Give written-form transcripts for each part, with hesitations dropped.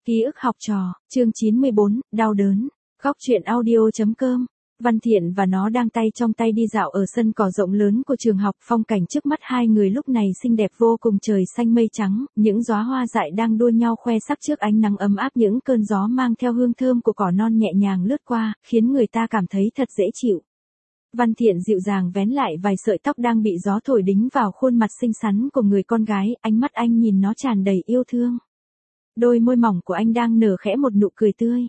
Ký ức học trò, chương 94, đau đớn. Góc truyện audio.com. Văn Thiện và nó đang tay trong tay đi dạo ở sân cỏ rộng lớn của trường học, phong cảnh trước mắt hai người lúc này xinh đẹp vô cùng, trời xanh mây trắng, những đóa hoa dại đang đua nhau khoe sắc trước ánh nắng ấm áp, những cơn gió mang theo hương thơm của cỏ non nhẹ nhàng lướt qua, khiến người ta cảm thấy thật dễ chịu. Văn Thiện dịu dàng vén lại vài sợi tóc đang bị gió thổi đính vào khuôn mặt xinh xắn của người con gái, ánh mắt anh nhìn nó tràn đầy yêu thương. Đôi môi mỏng của anh đang nở khẽ một nụ cười tươi.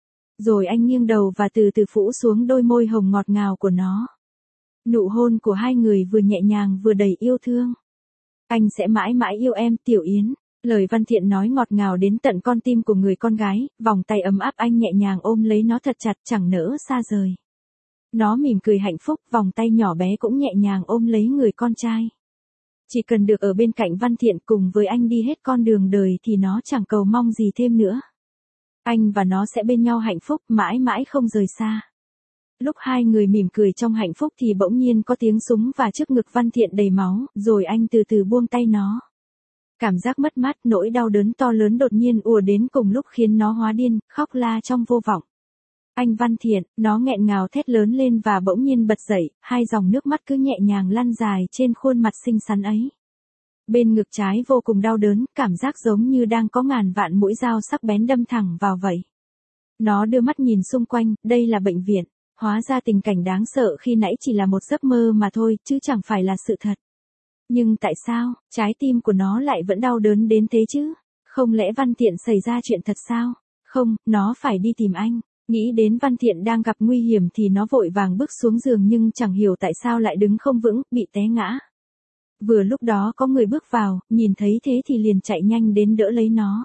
Rồi anh nghiêng đầu và từ từ phủ xuống đôi môi hồng ngọt ngào của nó. Nụ hôn của hai người vừa nhẹ nhàng vừa đầy yêu thương. Anh sẽ mãi mãi yêu em, Tiểu Yến. Lời Văn Thiện nói ngọt ngào đến tận con tim của người con gái, vòng tay ấm áp anh nhẹ nhàng ôm lấy nó thật chặt, chẳng nỡ xa rời. Nó mỉm cười hạnh phúc, vòng tay nhỏ bé cũng nhẹ nhàng ôm lấy người con trai. Chỉ cần được ở bên cạnh Văn Thiện cùng với anh đi hết con đường đời thì nó chẳng cầu mong gì thêm nữa. Anh và nó sẽ bên nhau hạnh phúc, mãi mãi không rời xa. Lúc hai người mỉm cười trong hạnh phúc thì bỗng nhiên có tiếng súng và trước ngực Văn Thiện đầy máu, rồi anh từ từ buông tay nó. Cảm giác mất mát, nỗi đau đớn to lớn đột nhiên ùa đến cùng lúc khiến nó hóa điên, khóc la trong vô vọng. Anh Văn Thiện, nó nghẹn ngào thét lớn lên và bỗng nhiên bật dậy, hai dòng nước mắt cứ nhẹ nhàng lăn dài trên khuôn mặt xinh xắn ấy. Bên ngực trái vô cùng đau đớn, cảm giác giống như đang có ngàn vạn mũi dao sắc bén đâm thẳng vào vậy. Nó đưa mắt nhìn xung quanh, đây là bệnh viện, hóa ra tình cảnh đáng sợ khi nãy chỉ là một giấc mơ mà thôi, chứ chẳng phải là sự thật. Nhưng tại sao, trái tim của nó lại vẫn đau đớn đến thế chứ? Không lẽ Văn Thiện xảy ra chuyện thật sao? Không, nó phải đi tìm anh. Nghĩ đến Văn Thiện đang gặp nguy hiểm thì nó vội vàng bước xuống giường nhưng chẳng hiểu tại sao lại đứng không vững, bị té ngã. Vừa lúc đó có người bước vào, nhìn thấy thế thì liền chạy nhanh đến đỡ lấy nó.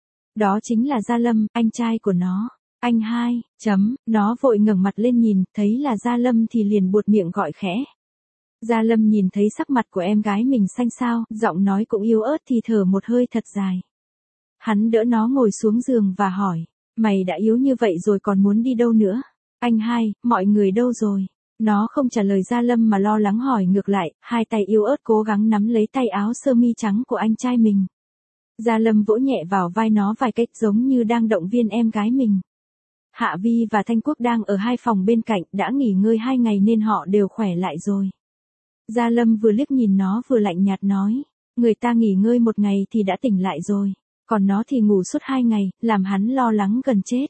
Đó chính là Gia Lâm, anh trai của nó. Anh hai, nó vội ngẩng mặt lên nhìn, thấy là Gia Lâm thì liền buột miệng gọi khẽ. Gia Lâm nhìn thấy sắc mặt của em gái mình xanh xao, giọng nói cũng yếu ớt thì thở một hơi thật dài. Hắn đỡ nó ngồi xuống giường và hỏi. Mày đã yếu như vậy rồi còn muốn đi đâu nữa? Anh hai, mọi người đâu rồi? Nó không trả lời Gia Lâm mà lo lắng hỏi ngược lại, hai tay yếu ớt cố gắng nắm lấy tay áo sơ mi trắng của anh trai mình. Gia Lâm vỗ nhẹ vào vai nó vài cách giống như đang động viên em gái mình. Hạ Vi và Thanh Quốc đang ở hai phòng bên cạnh, đã nghỉ ngơi 2 ngày nên họ đều khỏe lại rồi. Gia Lâm vừa liếc nhìn nó vừa lạnh nhạt nói, người ta nghỉ ngơi 1 ngày thì đã tỉnh lại rồi. Còn nó thì ngủ suốt 2 ngày, làm hắn lo lắng gần chết.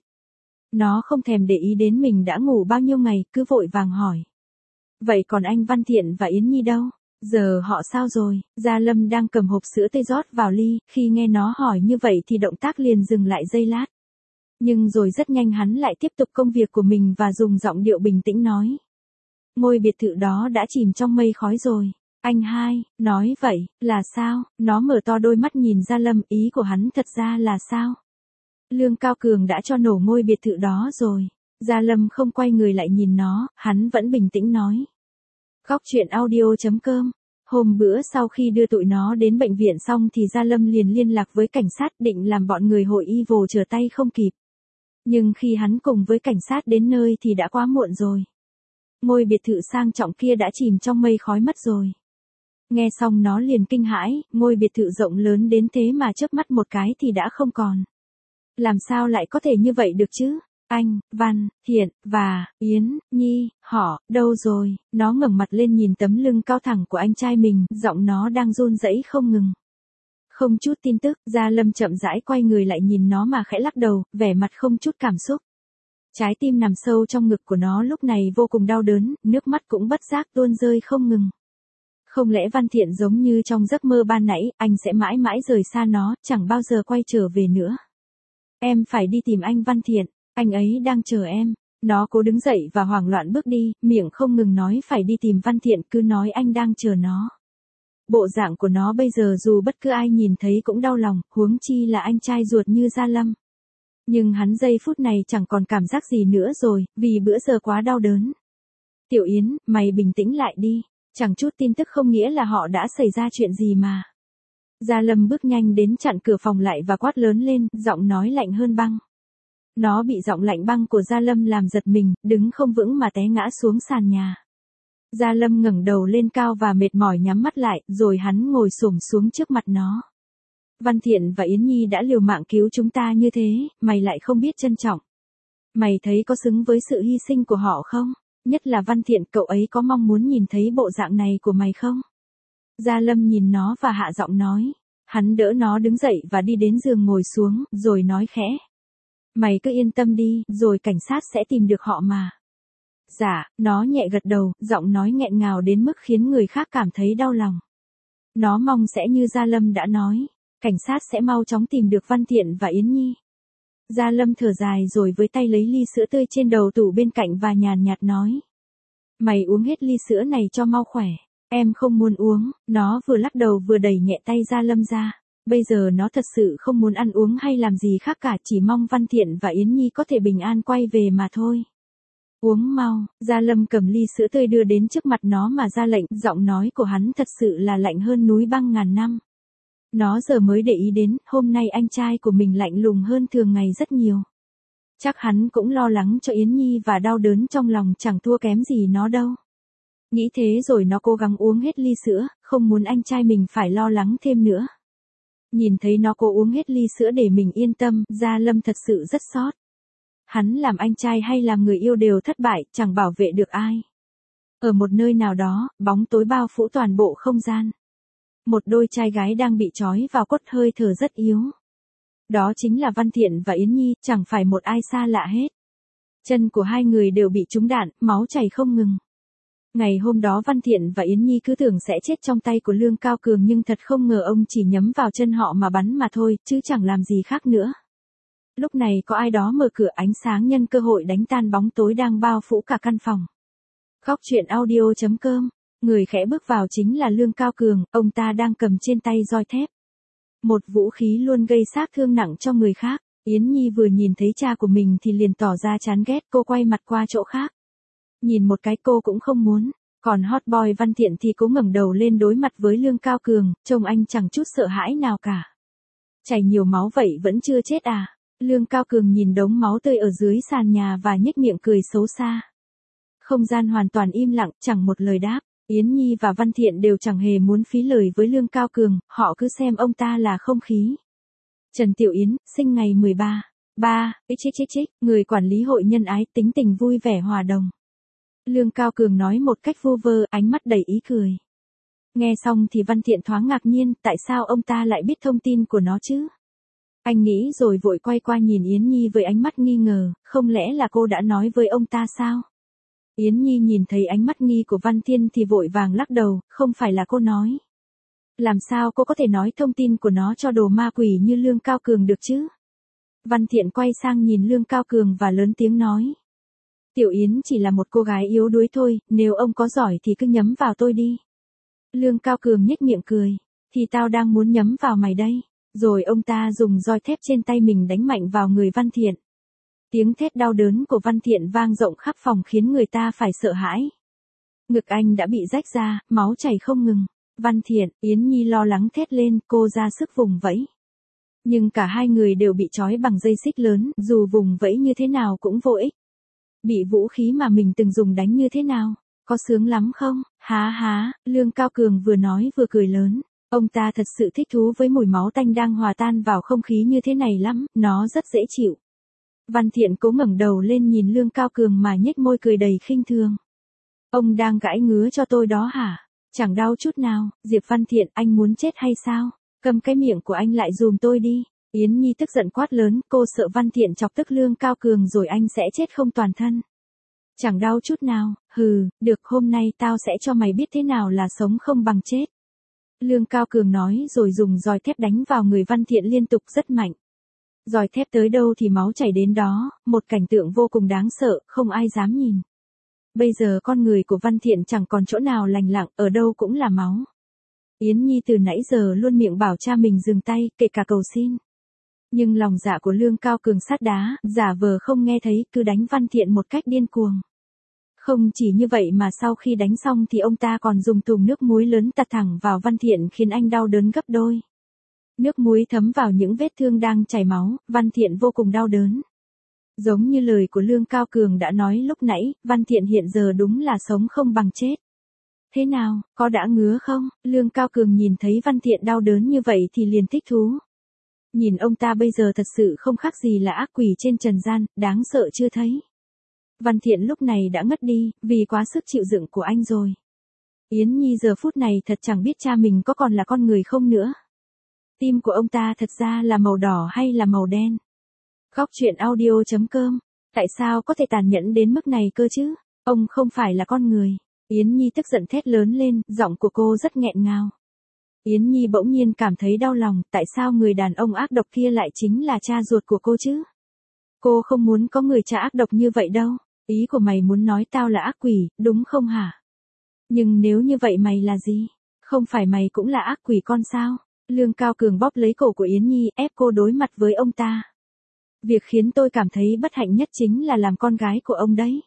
Nó không thèm để ý đến mình đã ngủ bao nhiêu ngày, cứ vội vàng hỏi. Vậy còn anh Văn Thiện và Yến Nhi đâu? Giờ họ sao rồi? Gia Lâm đang cầm hộp sữa tê rót vào ly, khi nghe nó hỏi như vậy thì động tác liền dừng lại giây lát. Nhưng rồi rất nhanh hắn lại tiếp tục công việc của mình và dùng giọng điệu bình tĩnh nói. Ngôi biệt thự đó đã chìm trong mây khói rồi. Anh hai, nói vậy, là sao? Nó mở to đôi mắt nhìn Gia Lâm, ý của hắn thật ra là sao? Lương Cao Cường đã cho nổ ngôi biệt thự đó rồi. Gia Lâm không quay người lại nhìn nó, hắn vẫn bình tĩnh nói. Góc truyện audio.com. Hôm bữa sau khi đưa tụi nó đến bệnh viện xong thì Gia Lâm liền liên lạc với cảnh sát định làm bọn người hội Evil trở tay không kịp. Nhưng khi hắn cùng với cảnh sát đến nơi thì đã quá muộn rồi. Ngôi biệt thự sang trọng kia đã chìm trong mây khói mất rồi. Nghe xong nó liền kinh hãi, ngôi biệt thự rộng lớn đến thế mà chớp mắt một cái thì đã không còn. Làm sao lại có thể như vậy được chứ? Anh, Văn, Thiện, và, Yến, Nhi, họ, đâu rồi? Nó ngẩng mặt lên nhìn tấm lưng cao thẳng của anh trai mình, giọng nó đang run rẩy không ngừng. Không chút tin tức, Gia Lâm chậm rãi quay người lại nhìn nó mà khẽ lắc đầu, vẻ mặt không chút cảm xúc. Trái tim nằm sâu trong ngực của nó lúc này vô cùng đau đớn, nước mắt cũng bất giác tuôn rơi không ngừng. Không lẽ Văn Thiện giống như trong giấc mơ ban nãy, anh sẽ mãi mãi rời xa nó, chẳng bao giờ quay trở về nữa. Em phải đi tìm anh Văn Thiện, anh ấy đang chờ em. Nó cố đứng dậy và hoảng loạn bước đi, miệng không ngừng nói phải đi tìm Văn Thiện, cứ nói anh đang chờ nó. Bộ dạng của nó bây giờ dù bất cứ ai nhìn thấy cũng đau lòng, huống chi là anh trai ruột như Gia Lâm. Nhưng hắn giây phút này chẳng còn cảm giác gì nữa rồi, vì bữa giờ quá đau đớn. Tiểu Yến, mày bình tĩnh lại đi. Chẳng chút tin tức không nghĩa là họ đã xảy ra chuyện gì mà. Gia Lâm bước nhanh đến chặn cửa phòng lại và quát lớn lên, giọng nói lạnh hơn băng. Nó bị giọng lạnh băng của Gia Lâm làm giật mình, đứng không vững mà té ngã xuống sàn nhà. Gia Lâm ngẩng đầu lên cao và mệt mỏi nhắm mắt lại, rồi hắn ngồi xổm xuống trước mặt nó. Văn Thiện và Yến Nhi đã liều mạng cứu chúng ta như thế, mày lại không biết trân trọng. Mày thấy có xứng với sự hy sinh của họ không? Nhất là Văn Thiện, cậu ấy có mong muốn nhìn thấy bộ dạng này của mày không? Gia Lâm nhìn nó và hạ giọng nói. Hắn đỡ nó đứng dậy và đi đến giường ngồi xuống, rồi nói khẽ. Mày cứ yên tâm đi, rồi cảnh sát sẽ tìm được họ mà. Dạ, nó nhẹ gật đầu, giọng nói nghẹn ngào đến mức khiến người khác cảm thấy đau lòng. Nó mong sẽ như Gia Lâm đã nói, cảnh sát sẽ mau chóng tìm được Văn Thiện và Yến Nhi. Gia Lâm thở dài rồi với tay lấy ly sữa tươi trên đầu tủ bên cạnh và nhàn nhạt nói. Mày uống hết ly sữa này cho mau khỏe. Em không muốn uống, nó vừa lắc đầu vừa đẩy nhẹ tay Gia Lâm ra. Bây giờ nó thật sự không muốn ăn uống hay làm gì khác cả, chỉ mong Văn Thiện và Yến Nhi có thể bình an quay về mà thôi. Uống mau, Gia Lâm cầm ly sữa tươi đưa đến trước mặt nó mà ra lệnh, giọng nói của hắn thật sự là lạnh hơn núi băng ngàn năm. Nó giờ mới để ý đến, hôm nay anh trai của mình lạnh lùng hơn thường ngày rất nhiều. Chắc hắn cũng lo lắng cho Yến Nhi và đau đớn trong lòng chẳng thua kém gì nó đâu. Nghĩ thế rồi nó cố gắng uống hết ly sữa, không muốn anh trai mình phải lo lắng thêm nữa. Nhìn thấy nó cố uống hết ly sữa để mình yên tâm, Gia Lâm thật sự rất xót. Hắn làm anh trai hay làm người yêu đều thất bại, chẳng bảo vệ được ai. Ở một nơi nào đó, bóng tối bao phủ toàn bộ không gian. Một đôi trai gái đang bị trói vào cốt, hơi thở rất yếu. Đó chính là Văn Thiện và Yến Nhi, chẳng phải một ai xa lạ hết. Chân của hai người đều bị trúng đạn, máu chảy không ngừng. Ngày hôm đó Văn Thiện và Yến Nhi cứ tưởng sẽ chết trong tay của Lương Cao Cường, nhưng thật không ngờ ông chỉ nhắm vào chân họ mà bắn mà thôi, chứ chẳng làm gì khác nữa. Lúc này có ai đó mở cửa, ánh sáng nhân cơ hội đánh tan bóng tối đang bao phủ cả căn phòng. Khóc chuyện audio.com, người khẽ bước vào chính là Lương Cao Cường, ông ta đang cầm trên tay roi thép. Một vũ khí luôn gây sát thương nặng cho người khác. Yến Nhi vừa nhìn thấy cha của mình thì liền tỏ ra chán ghét, cô quay mặt qua chỗ khác. Nhìn một cái cô cũng không muốn. Còn hot boy Văn Thiện thì cố ngẩng đầu lên đối mặt với Lương Cao Cường, trông anh chẳng chút sợ hãi nào cả. Chảy nhiều máu vậy vẫn chưa chết à? Lương Cao Cường nhìn đống máu tươi ở dưới sàn nhà và nhếch miệng cười xấu xa. Không gian hoàn toàn im lặng, chẳng một lời đáp. Yến Nhi và Văn Thiện đều chẳng hề muốn phí lời với Lương Cao Cường, họ cứ xem ông ta là không khí. Trần Tiểu Yến, sinh ngày 13/3, người quản lý hội nhân ái, tính tình vui vẻ hòa đồng. Lương Cao Cường nói một cách vu vơ, ánh mắt đầy ý cười. Nghe xong thì Văn Thiện thoáng ngạc nhiên, tại sao ông ta lại biết thông tin của nó chứ? Anh nghĩ rồi vội quay qua nhìn Yến Nhi với ánh mắt nghi ngờ, không lẽ là cô đã nói với ông ta sao? Yến Nhi nhìn thấy ánh mắt nghi của Văn Thiện thì vội vàng lắc đầu, không phải là cô nói. Làm sao cô có thể nói thông tin của nó cho đồ ma quỷ như Lương Cao Cường được chứ? Văn Thiện quay sang nhìn Lương Cao Cường và lớn tiếng nói. Tiểu Yến chỉ là một cô gái yếu đuối thôi, nếu ông có giỏi thì cứ nhắm vào tôi đi. Lương Cao Cường nhếch miệng cười, thì tao đang muốn nhắm vào mày đây. Rồi ông ta dùng roi thép trên tay mình đánh mạnh vào người Văn Thiện. Tiếng thét đau đớn của Văn Thiện vang rộng khắp phòng khiến người ta phải sợ hãi. Ngực anh đã bị rách ra, máu chảy không ngừng. Văn Thiện, Yến Nhi lo lắng thét lên, cô ra sức vùng vẫy. Nhưng cả hai người đều bị trói bằng dây xích lớn, dù vùng vẫy như thế nào cũng vô ích. Bị vũ khí mà mình từng dùng đánh như thế nào? Có sướng lắm không? Há há, Lương Cao Cường vừa nói vừa cười lớn. Ông ta thật sự thích thú với mùi máu tanh đang hòa tan vào không khí như thế này lắm, nó rất dễ chịu. Văn Thiện cố ngẩng đầu lên nhìn Lương Cao Cường mà nhếch môi cười đầy khinh thường. Ông đang gãi ngứa cho tôi đó hả? Chẳng đau chút nào. Diệp Văn Thiện, anh muốn chết hay sao? Cầm cái miệng của anh lại giùm tôi đi. Yến Nhi tức giận quát lớn, cô sợ Văn Thiện chọc tức Lương Cao Cường rồi anh sẽ chết không toàn thân. Chẳng đau chút nào, hừ, được, hôm nay tao sẽ cho mày biết thế nào là sống không bằng chết. Lương Cao Cường nói rồi dùng roi thép đánh vào người Văn Thiện liên tục rất mạnh. Roi thép tới đâu thì máu chảy đến đó, một cảnh tượng vô cùng đáng sợ, không ai dám nhìn. Bây giờ con người của Văn Thiện chẳng còn chỗ nào lành lặng, ở đâu cũng là máu. Yến Nhi từ nãy giờ luôn miệng bảo cha mình dừng tay, kể cả cầu xin. Nhưng lòng dạ của Lương Cao Cường sắt đá, giả vờ không nghe thấy, cứ đánh Văn Thiện một cách điên cuồng. Không chỉ như vậy mà sau khi đánh xong thì ông ta còn dùng thùng nước muối lớn tạt thẳng vào Văn Thiện khiến anh đau đớn gấp đôi. Nước muối thấm vào những vết thương đang chảy máu, Văn Thiện vô cùng đau đớn. Giống như lời của Lương Cao Cường đã nói lúc nãy, Văn Thiện hiện giờ đúng là sống không bằng chết. Thế nào, có đã ngứa không? Lương Cao Cường nhìn thấy Văn Thiện đau đớn như vậy thì liền thích thú. Nhìn ông ta bây giờ thật sự không khác gì là ác quỷ trên trần gian, đáng sợ chưa thấy. Văn Thiện lúc này đã ngất đi, vì quá sức chịu đựng của anh rồi. Yến Nhi giờ phút này thật chẳng biết cha mình có còn là con người không nữa. Tim của ông ta thật ra là màu đỏ hay là màu đen? Góc truyện audio.com. Tại sao có thể tàn nhẫn đến mức này cơ chứ? Ông không phải là con người. Yến Nhi tức giận thét lớn lên, giọng của cô rất nghẹn ngào. Yến Nhi bỗng nhiên cảm thấy đau lòng, tại sao người đàn ông ác độc kia lại chính là cha ruột của cô chứ? Cô không muốn có người cha ác độc như vậy đâu. Ý của mày muốn nói tao là ác quỷ, đúng không hả? Nhưng nếu như vậy mày là gì? Không phải mày cũng là ác quỷ con sao? Lương Cao Cường bóp lấy cổ của Yến Nhi, ép cô đối mặt với ông ta. Việc khiến tôi cảm thấy bất hạnh nhất chính là làm con gái của ông đấy.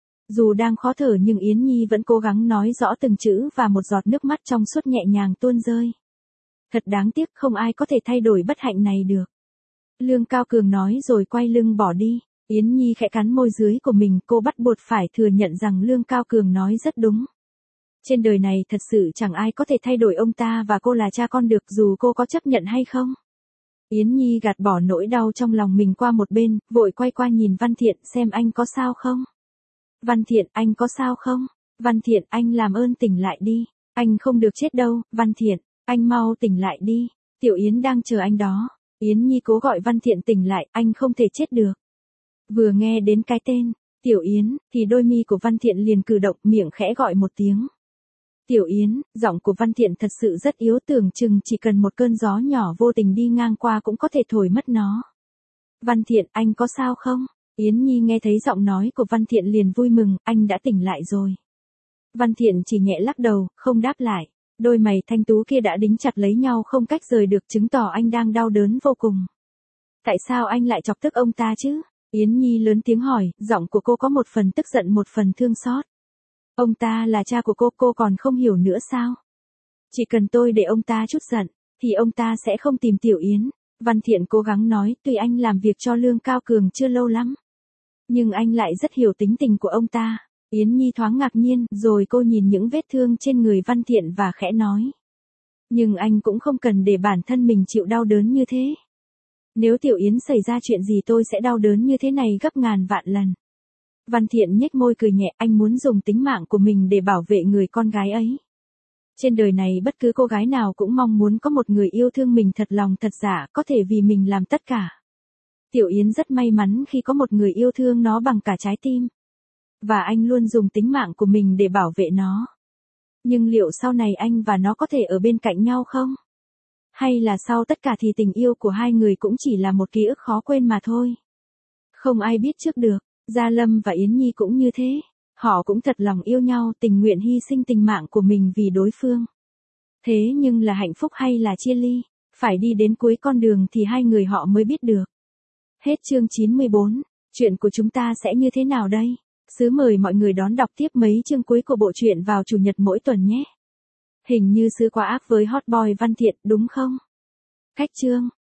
Dù đang khó thở nhưng Yến Nhi vẫn cố gắng nói rõ từng chữ và một giọt nước mắt trong suốt nhẹ nhàng tuôn rơi. Thật đáng tiếc không ai có thể thay đổi bất hạnh này được. Lương Cao Cường nói rồi quay lưng bỏ đi. Yến Nhi khẽ cắn môi dưới của mình, cô bắt buộc phải thừa nhận rằng Lương Cao Cường nói rất đúng. Trên đời này thật sự chẳng ai có thể thay đổi ông ta và cô là cha con được dù cô có chấp nhận hay không. Yến Nhi gạt bỏ nỗi đau trong lòng mình qua một bên, vội quay qua nhìn Văn Thiện xem anh có sao không. Văn Thiện, anh có sao không? Văn Thiện, anh làm ơn tỉnh lại đi. Anh không được chết đâu, Văn Thiện, anh mau tỉnh lại đi. Tiểu Yến đang chờ anh đó. Yến Nhi cố gọi Văn Thiện tỉnh lại, anh không thể chết được. Vừa nghe đến cái tên, Tiểu Yến, thì đôi mi của Văn Thiện liền cử động, miệng khẽ gọi một tiếng. Tiểu Yến, giọng của Văn Thiện thật sự rất yếu, tưởng chừng chỉ cần một cơn gió nhỏ vô tình đi ngang qua cũng có thể thổi mất nó. Văn Thiện, anh có sao không? Yến Nhi nghe thấy giọng nói của Văn Thiện liền vui mừng, anh đã tỉnh lại rồi. Văn Thiện chỉ nhẹ lắc đầu, không đáp lại. Đôi mày thanh tú kia đã đính chặt lấy nhau không cách rời được, chứng tỏ anh đang đau đớn vô cùng. Tại sao anh lại chọc tức ông ta chứ? Yến Nhi lớn tiếng hỏi, giọng của cô có một phần tức giận một phần thương xót. Ông ta là cha của cô còn không hiểu nữa sao? Chỉ cần tôi để ông ta chút giận, thì ông ta sẽ không tìm Tiểu Yến. Văn Thiện cố gắng nói, tuy anh làm việc cho Lương Cao Cường chưa lâu lắm. Nhưng anh lại rất hiểu tính tình của ông ta. Yến Nhi thoáng ngạc nhiên, rồi cô nhìn những vết thương trên người Văn Thiện và khẽ nói. Nhưng anh cũng không cần để bản thân mình chịu đau đớn như thế. Nếu Tiểu Yến xảy ra chuyện gì tôi sẽ đau đớn như thế này gấp ngàn vạn lần. Văn Thiện nhếch môi cười nhẹ, anh muốn dùng tính mạng của mình để bảo vệ người con gái ấy. Trên đời này bất cứ cô gái nào cũng mong muốn có một người yêu thương mình thật lòng thật dạ, có thể vì mình làm tất cả. Tiểu Yến rất may mắn khi có một người yêu thương nó bằng cả trái tim. Và anh luôn dùng tính mạng của mình để bảo vệ nó. Nhưng liệu sau này anh và nó có thể ở bên cạnh nhau không? Hay là sau tất cả thì tình yêu của hai người cũng chỉ là một ký ức khó quên mà thôi? Không ai biết trước được. Gia Lâm và Yến Nhi cũng như thế. Họ cũng thật lòng yêu nhau, tình nguyện hy sinh tình mạng của mình vì đối phương. Thế nhưng là hạnh phúc hay là chia ly? Phải đi đến cuối con đường thì hai người họ mới biết được. Hết chương 94. Chuyện của chúng ta sẽ như thế nào đây? Sứ mời mọi người đón đọc tiếp mấy chương cuối của bộ truyện vào chủ nhật mỗi tuần nhé. Hình như Sứ quá ác với hot boy Văn Thiện đúng không? Khách chương.